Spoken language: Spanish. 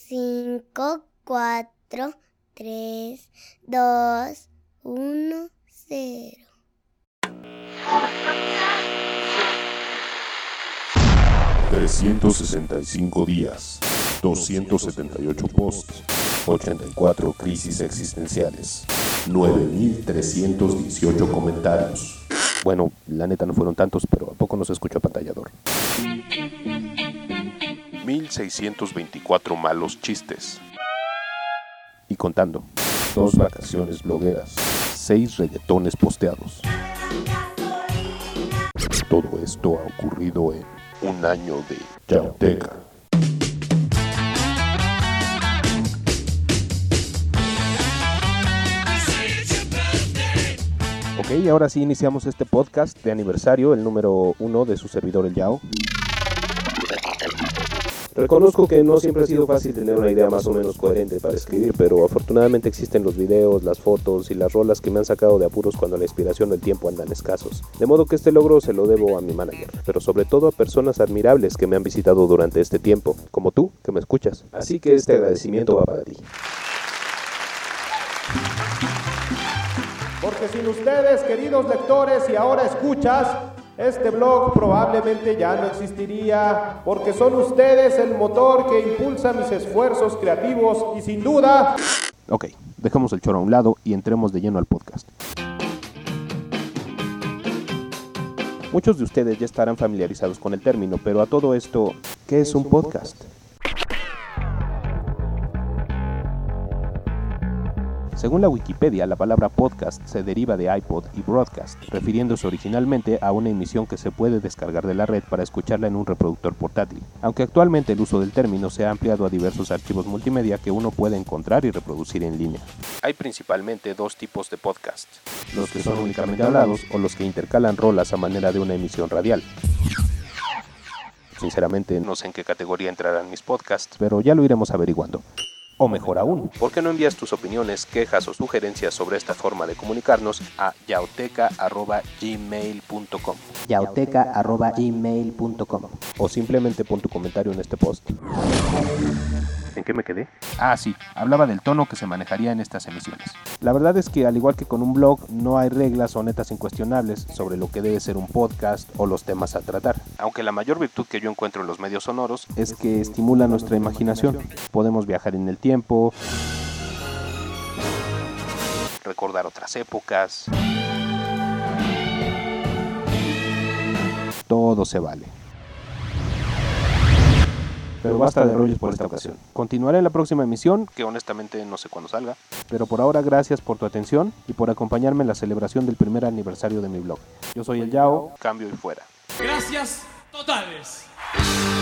5, 4, 3, 2, 1, 0. ...365 días... ...278 posts... ...84 crisis existenciales... ...9,318 comentarios... Bueno, la neta no fueron tantos, pero ¿a poco no se escucha apantallador? 1,624 malos chistes... ...y contando... ...2 vacaciones blogueras... ...6 reggaetones posteados... Todo esto ha ocurrido en... un año de Yauteka. Ok, ahora sí iniciamos este podcast de aniversario, el número 1 de su servidor el Yao. Reconozco que no siempre ha sido fácil tener una idea más o menos coherente para escribir, pero afortunadamente existen los videos, las fotos y las rolas que me han sacado de apuros cuando la inspiración del tiempo andan escasos. De modo que este logro se lo debo a mi manager, pero sobre todo a personas admirables que me han visitado durante este tiempo, como tú, que me escuchas. Así que este agradecimiento va para ti. Porque sin ustedes, queridos lectores y ahora escuchas, este blog probablemente ya no existiría, porque son ustedes el motor que impulsa mis esfuerzos creativos y sin duda... Ok, dejemos el choro a un lado y entremos de lleno al podcast. Muchos de ustedes ya estarán familiarizados con el término, pero a todo esto, ¿qué es un podcast? Según la Wikipedia, la palabra podcast se deriva de iPod y broadcast, refiriéndose originalmente a una emisión que se puede descargar de la red para escucharla en un reproductor portátil, aunque actualmente el uso del término se ha ampliado a diversos archivos multimedia que uno puede encontrar y reproducir en línea. Hay principalmente 2 tipos de podcast, los que son únicamente hablados o los que intercalan rolas a manera de una emisión radial. Sinceramente no sé en qué categoría entrarán mis podcasts, pero ya lo iremos averiguando. O mejor aún, ¿por qué no envías tus opiniones, quejas o sugerencias sobre esta forma de comunicarnos a yauteka@gmail.com yauteka@gmail.com o simplemente pon tu comentario en este post? ¿En qué me quedé? Ah, sí, hablaba del tono que se manejaría en estas emisiones. La verdad es que al igual que con un blog, no hay reglas o netas incuestionables sobre lo que debe ser un podcast o los temas a tratar. Aunque la mayor virtud que yo encuentro en los medios sonoros es que estimula nuestra imaginación. Podemos viajar en el tiempo, recordar otras épocas. Todo se vale. Pero basta de rollos por esta ocasión. Continuaré en la próxima emisión, que honestamente no sé cuándo salga. Pero por ahora, gracias por tu atención y por acompañarme en la celebración del primer aniversario de mi blog. Yo soy el Yao, cambio y fuera. Gracias totales.